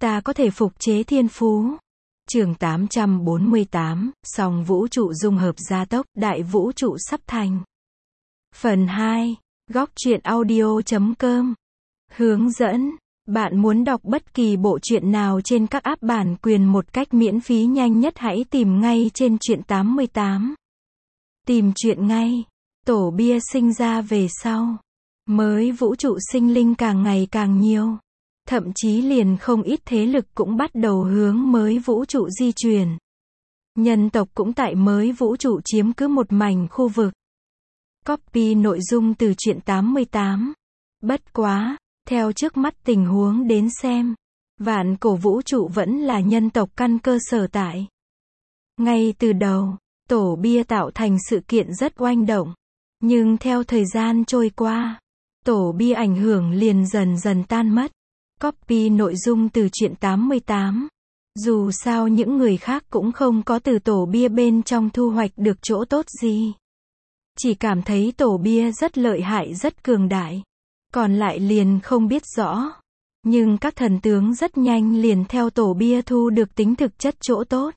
ta có thể phục chế thiên phú. Chương 848, song vũ trụ dung hợp gia tốc, đại vũ trụ sắp thành. Phần 2, góc truyện audio.com. Hướng dẫn. Bạn muốn đọc bất kỳ bộ truyện nào trên các app bản quyền một cách miễn phí nhanh nhất, hãy tìm ngay trên truyện 88. Tìm truyện ngay. Tổ bia sinh ra về sau, mới vũ trụ sinh linh càng ngày càng nhiều. Thậm chí liền không ít thế lực cũng bắt đầu hướng mới vũ trụ di chuyển. Nhân tộc cũng tại mới vũ trụ chiếm cứ một mảnh khu vực. Copy nội dung từ truyện 88. Bất quá, theo trước mắt tình huống đến xem, vạn cổ vũ trụ vẫn là nhân tộc căn cơ sở tại. Ngay từ đầu, tổ bia tạo thành sự kiện rất oanh động. Nhưng theo thời gian trôi qua, tổ bia ảnh hưởng liền dần dần tan mất. Copy nội dung từ truyện 88. Dù sao những người khác cũng không có từ tổ bia bên trong thu hoạch được chỗ tốt gì. Chỉ cảm thấy tổ bia rất lợi hại, rất cường đại. Còn lại liền không biết rõ. Nhưng các thần tướng rất nhanh liền theo tổ bia thu được tính thực chất chỗ tốt.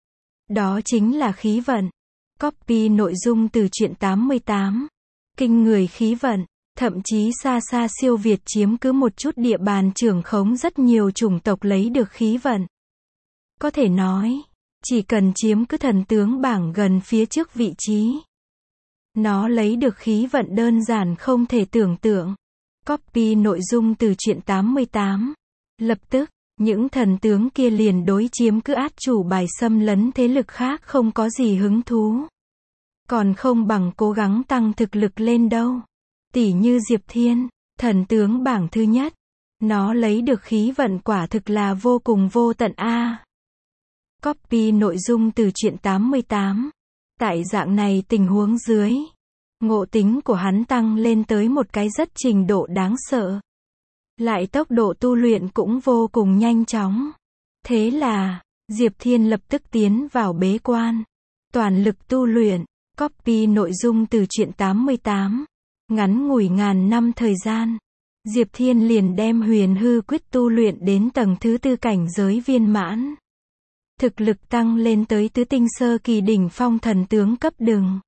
Đó chính là khí vận. Copy nội dung từ truyện 88. Kinh người khí vận, thậm chí xa xa siêu việt chiếm cứ một chút địa bàn trưởng khống rất nhiều chủng tộc lấy được khí vận. Có thể nói, chỉ cần chiếm cứ thần tướng bảng gần phía trước vị trí, nó lấy được khí vận đơn giản không thể tưởng tượng. Copy nội dung từ truyện 88. Lập tức, những thần tướng kia liền đối chiếm cứ át chủ bài xâm lấn thế lực khác không có gì hứng thú. Còn không bằng cố gắng tăng thực lực lên đâu. Tỉ như Diệp Thiên, thần tướng bảng thứ nhất. Nó lấy được khí vận quả thực là vô cùng vô tận a. Copy nội dung từ truyện 88. Tại dạng này tình huống dưới, ngộ tính của hắn tăng lên tới một cái rất trình độ đáng sợ. Lại tốc độ tu luyện cũng vô cùng nhanh chóng. Thế là, Diệp Thiên lập tức tiến vào bế quan. Toàn lực tu luyện. Copy nội dung từ truyện 88. Ngắn ngủi ngàn năm thời gian, Diệp Thiên liền đem huyền hư quyết tu luyện đến tầng thứ tư cảnh giới viên mãn. Thực lực tăng lên tới tứ tinh sơ kỳ đỉnh phong thần tướng cấp đường.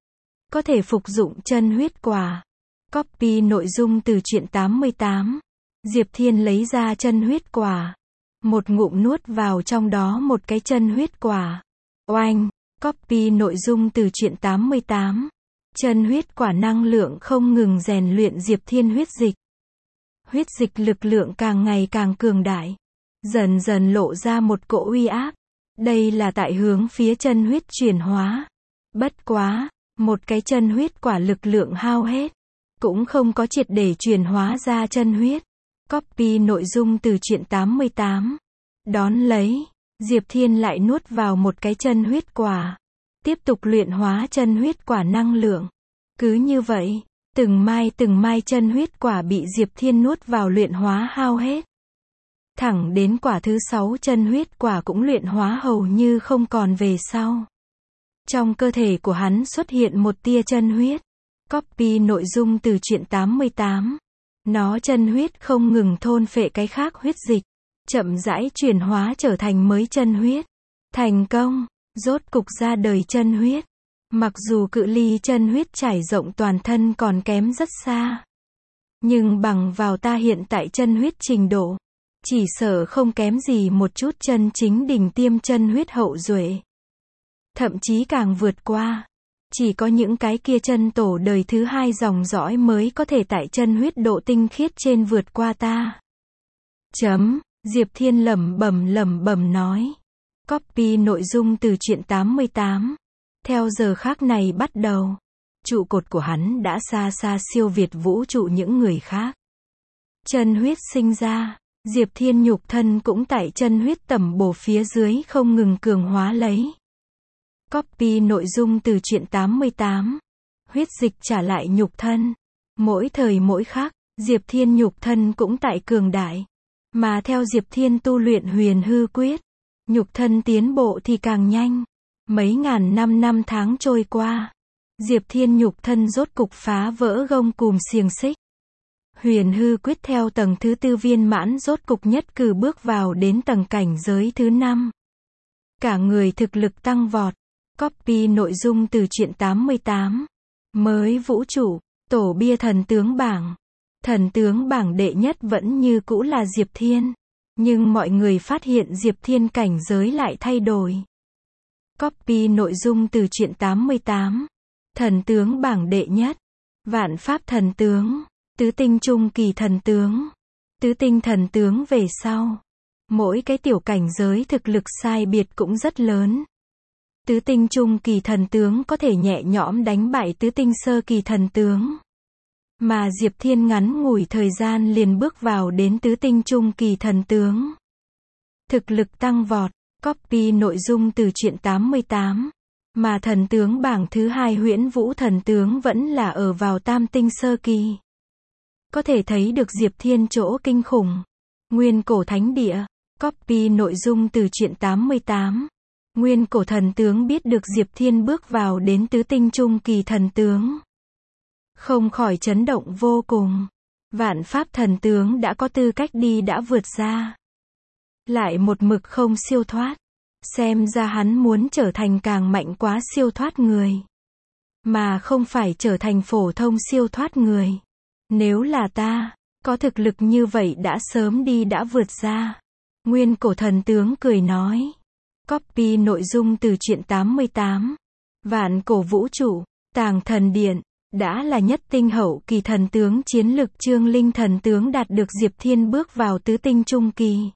Có thể phục dụng chân huyết quả. Copy nội dung từ truyện 88. Diệp Thiên lấy ra chân huyết quả. Một ngụm nuốt vào trong đó một cái chân huyết quả. Oanh! Copy nội dung từ truyện 88. Chân huyết quả năng lượng không ngừng rèn luyện Diệp Thiên huyết dịch. Huyết dịch lực lượng càng ngày càng cường đại. Dần dần lộ ra một cỗ uy áp. Đây là tại hướng phía chân huyết chuyển hóa. Bất quá, một cái chân huyết quả lực lượng hao hết. Cũng không có triệt để chuyển hóa ra chân huyết. Copy nội dung từ truyện 88. Đón lấy, Diệp Thiên lại nuốt vào một cái chân huyết quả. Tiếp tục luyện hóa chân huyết quả năng lượng. Cứ như vậy, từng mai chân huyết quả bị Diệp Thiên nuốt vào luyện hóa hao hết. Thẳng đến quả thứ 6 chân huyết quả cũng luyện hóa hầu như không còn về sau. Trong cơ thể của hắn xuất hiện một tia chân huyết. Copy nội dung từ truyện 88. Nó chân huyết không ngừng thôn phệ cái khác huyết dịch. Chậm rãi chuyển hóa trở thành mới chân huyết. Thành công, rốt cục ra đời chân huyết. Mặc dù cự ly chân huyết trải rộng toàn thân còn kém rất xa. Nhưng bằng vào ta hiện tại chân huyết trình độ, chỉ sợ không kém gì một chút chân chính đỉnh tiêm chân huyết hậu duệ. Thậm chí càng vượt qua. Chỉ có những cái kia chân tổ đời thứ hai dòng dõi mới có thể tại chân huyết độ tinh khiết trên vượt qua ta. Diệp Thiên lẩm bẩm nói. Copy nội dung từ truyện 88. Theo giờ khắc này bắt đầu, trụ cột của hắn đã xa xa siêu việt vũ trụ những người khác. Chân huyết sinh ra, Diệp Thiên nhục thân cũng tại chân huyết tẩm bổ phía dưới không ngừng cường hóa lấy. Copy nội dung từ truyện 88. Huyết dịch trả lại nhục thân. Mỗi thời mỗi khắc, Diệp Thiên nhục thân cũng tại cường đại. Mà theo Diệp Thiên tu luyện huyền hư quyết, nhục thân tiến bộ thì càng nhanh. Mấy ngàn năm tháng trôi qua, Diệp Thiên nhục thân rốt cục phá vỡ gông cùm xiềng xích. Huyền hư quyết theo tầng thứ 4 viên mãn rốt cục nhất cử bước vào đến tầng cảnh giới thứ 5. Cả người thực lực tăng vọt. Copy nội dung từ truyện 88. Mới vũ trụ, tổ bia thần tướng bảng. Thần tướng bảng đệ nhất vẫn như cũ là Diệp Thiên. Nhưng mọi người phát hiện Diệp Thiên cảnh giới lại thay đổi. Copy nội dung từ truyện 88. Thần tướng bảng đệ nhất. Vạn pháp thần tướng. Tứ tinh trung kỳ thần tướng. Tứ tinh thần tướng về sau. Mỗi cái tiểu cảnh giới thực lực sai biệt cũng rất lớn. Tứ tinh trung kỳ thần tướng có thể nhẹ nhõm đánh bại tứ tinh sơ kỳ thần tướng. Mà Diệp Thiên ngắn ngủi thời gian liền bước vào đến tứ tinh trung kỳ thần tướng. Thực lực tăng vọt. Copy nội dung từ truyện 88. Mà thần tướng bảng thứ 2 Huyễn Vũ thần tướng vẫn là ở vào tam tinh sơ kỳ. Có thể thấy được Diệp Thiên chỗ kinh khủng. Nguyên cổ thánh địa. Copy nội dung từ truyện 88. Nguyên cổ thần tướng biết được Diệp Thiên bước vào đến tứ tinh trung kỳ thần tướng. Không khỏi chấn động vô cùng. Vạn pháp thần tướng đã có tư cách đi đã vượt ra. Lại một mực không siêu thoát. Xem ra hắn muốn trở thành càng mạnh quá siêu thoát người. Mà không phải trở thành phổ thông siêu thoát người. Nếu là ta, có thực lực như vậy đã sớm đi đã vượt ra. Nguyên cổ thần tướng cười nói. Copy nội dung từ truyện 88. Vạn cổ vũ trụ, Tàng thần điện. Đã là nhất tinh hậu kỳ thần tướng chiến lực Trương Linh thần tướng đạt được Diệp Thiên bước vào tứ tinh trung kỳ.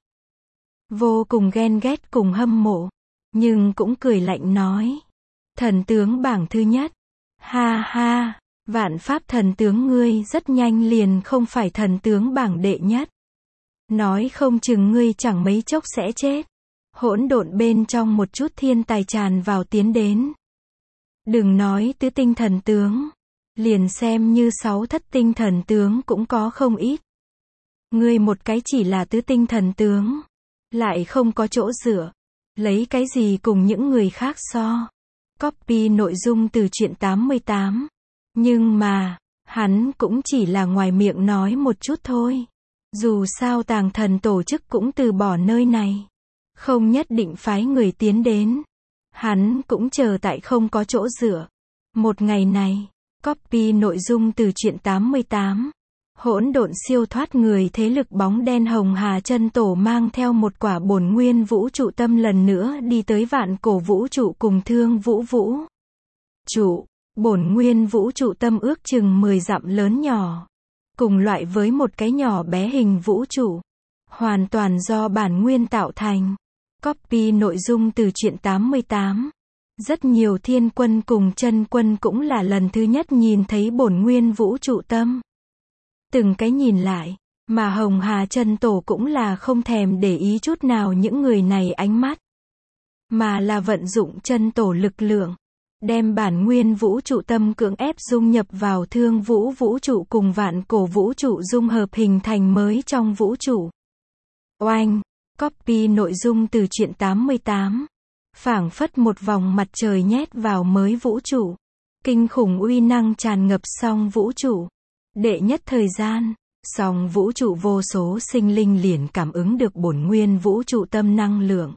Vô cùng ghen ghét cùng hâm mộ. Nhưng cũng cười lạnh nói. Thần tướng bảng thứ nhất. Ha ha, vạn pháp thần tướng ngươi rất nhanh liền không phải thần tướng bảng đệ nhất. Nói không chừng ngươi chẳng mấy chốc sẽ chết. Hỗn độn bên trong một chút thiên tài tràn vào tiến đến. Đừng nói tứ tinh thần tướng. Liền xem như 6 thất tinh thần tướng cũng có không ít. Ngươi một cái chỉ là tứ tinh thần tướng. Lại không có chỗ dựa. Lấy cái gì cùng những người khác so. Copy nội dung từ truyện 88. Nhưng mà, hắn cũng chỉ là ngoài miệng nói một chút thôi. Dù sao Tàng thần tổ chức cũng từ bỏ nơi này. Không nhất định phái người tiến đến. Hắn cũng chờ tại không có chỗ dựa. Một ngày này, copy nội dung từ truyện 88. Hỗn độn siêu thoát người thế lực bóng đen Hồng Hà chân tổ mang theo một quả bổn nguyên vũ trụ tâm lần nữa đi tới vạn cổ vũ trụ cùng Thương Vũ vũ trụ. Bổn nguyên vũ trụ tâm ước chừng 10 dặm lớn nhỏ. Cùng loại với một cái nhỏ bé hình vũ trụ. Hoàn toàn do bản nguyên tạo thành. Copy nội dung từ truyện 88. Rất nhiều thiên quân cùng chân quân cũng là lần thứ nhất nhìn thấy bổn nguyên vũ trụ tâm. Từng cái nhìn lại, mà Hồng Hà chân tổ cũng là không thèm để ý chút nào những người này ánh mắt. Mà là vận dụng chân tổ lực lượng. Đem bản nguyên vũ trụ tâm cưỡng ép dung nhập vào Thương Vũ vũ trụ cùng vạn cổ vũ trụ dung hợp hình thành mới trong vũ trụ. Oanh! Copy nội dung từ truyện 88. Phảng phất một vòng mặt trời nhét vào mới vũ trụ. Kinh khủng uy năng tràn ngập song vũ trụ. Đệ nhất thời gian, song vũ trụ vô số sinh linh liền cảm ứng được bổn nguyên vũ trụ tâm năng lượng.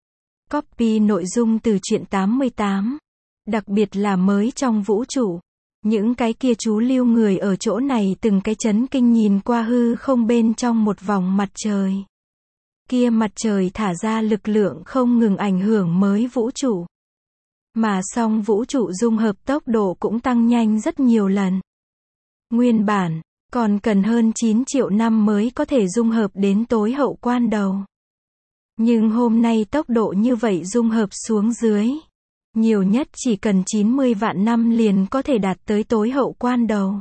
Copy nội dung từ truyện 88. Đặc biệt là mới trong vũ trụ. Những cái kia chú lưu người ở chỗ này từng cái chấn kinh nhìn qua hư không bên trong một vòng mặt trời. Kia mặt trời thả ra lực lượng không ngừng ảnh hưởng mới vũ trụ. Mà song vũ trụ dung hợp tốc độ cũng tăng nhanh rất nhiều lần. Nguyên bản, còn cần hơn 9 triệu năm mới có thể dung hợp đến tối hậu quan đầu. Nhưng hôm nay tốc độ như vậy dung hợp xuống dưới. Nhiều nhất chỉ cần 90 vạn năm liền có thể đạt tới tối hậu quan đầu.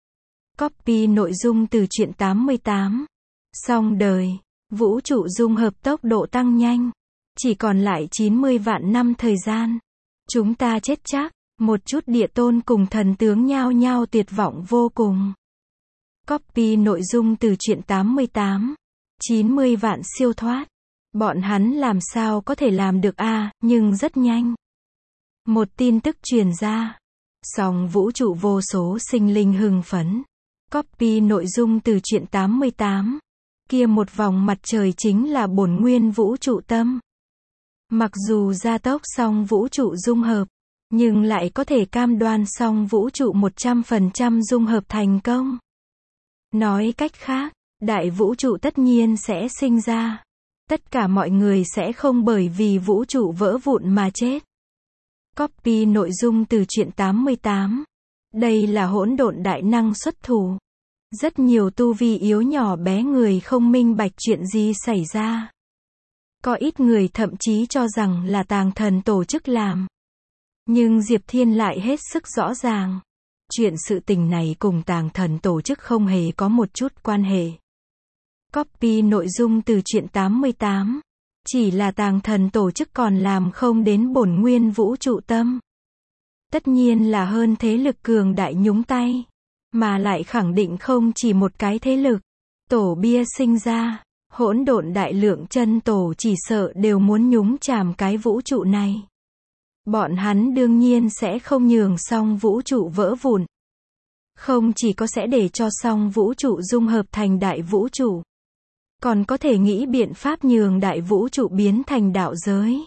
Copy nội dung từ truyện 88. Xong đời, vũ trụ dung hợp tốc độ tăng nhanh. Chỉ còn lại 90 vạn năm thời gian. Chúng ta chết chắc. Một chút địa tôn cùng thần tướng nhao nhao tuyệt vọng vô cùng. Copy nội dung từ truyện 88. 90 vạn siêu thoát. Bọn hắn làm sao có thể làm được nhưng rất nhanh. Một tin tức truyền ra. Song vũ trụ vô số sinh linh hưng phấn. Copy nội dung từ truyện 88. Kia một vòng mặt trời chính là bổn nguyên vũ trụ tâm. Mặc dù gia tốc song vũ trụ dung hợp, nhưng lại có thể cam đoan song vũ trụ 100% dung hợp thành công. Nói cách khác, đại vũ trụ tất nhiên sẽ sinh ra. Tất cả mọi người sẽ không bởi vì vũ trụ vỡ vụn mà chết. Copy nội dung từ truyện 88. Đây là hỗn độn đại năng xuất thủ. Rất nhiều tu vi yếu nhỏ bé người không minh bạch chuyện gì xảy ra. Có ít người thậm chí cho rằng là Tàng Thần tổ chức làm. Nhưng Diệp Thiên lại hết sức rõ ràng. Chuyện sự tình này cùng Tàng Thần tổ chức không hề có một chút quan hệ. Copy nội dung từ truyện 88. Chỉ là Tàng Thần tổ chức còn làm không đến bổn nguyên vũ trụ tâm. Tất nhiên là hơn thế lực cường đại nhúng tay. Mà lại khẳng định không chỉ một cái thế lực. Tổ bia sinh ra, hỗn độn đại lượng chân tổ chỉ sợ đều muốn nhúng chàm cái vũ trụ này. Bọn hắn đương nhiên sẽ không nhường song vũ trụ vỡ vụn. Không chỉ có sẽ để cho song vũ trụ dung hợp thành đại vũ trụ. Còn có thể nghĩ biện pháp nhường đại vũ trụ biến thành đạo giới.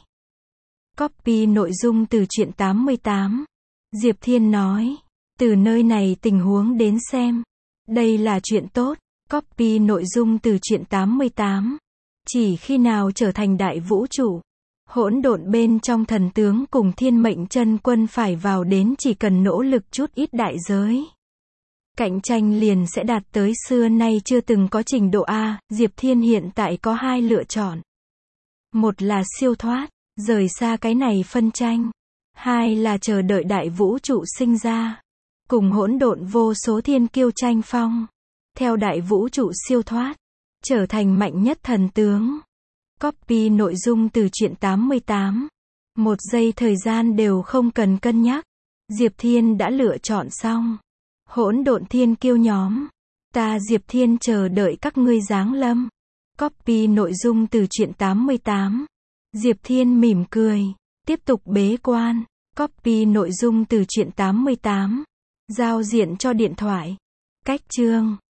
Copy nội dung từ truyện 88. Diệp Thiên nói. Từ nơi này tình huống đến xem. Đây là chuyện tốt. Copy nội dung từ truyện 88. Chỉ khi nào trở thành đại vũ trụ. Hỗn độn bên trong thần tướng cùng thiên mệnh chân quân phải vào đến chỉ cần nỗ lực chút ít đại giới. Cạnh tranh liền sẽ đạt tới xưa nay chưa từng có trình độ A. Diệp Thiên hiện tại có hai lựa chọn. Một là siêu thoát, rời xa cái này phân tranh. Hai là chờ đợi đại vũ trụ sinh ra. Cùng hỗn độn vô số thiên kiêu tranh phong. Theo đại vũ trụ siêu thoát. Trở thành mạnh nhất thần tướng. Copy nội dung từ truyện 88. Một giây thời gian đều không cần cân nhắc. Diệp Thiên đã lựa chọn xong. Hỗn độn thiên kiêu nhóm. Ta Diệp Thiên chờ đợi các ngươi giáng lâm. Copy nội dung từ truyện 88. Diệp Thiên mỉm cười. Tiếp tục bế quan. Copy nội dung từ truyện 88. Giao diện cho điện thoại. Cách chương.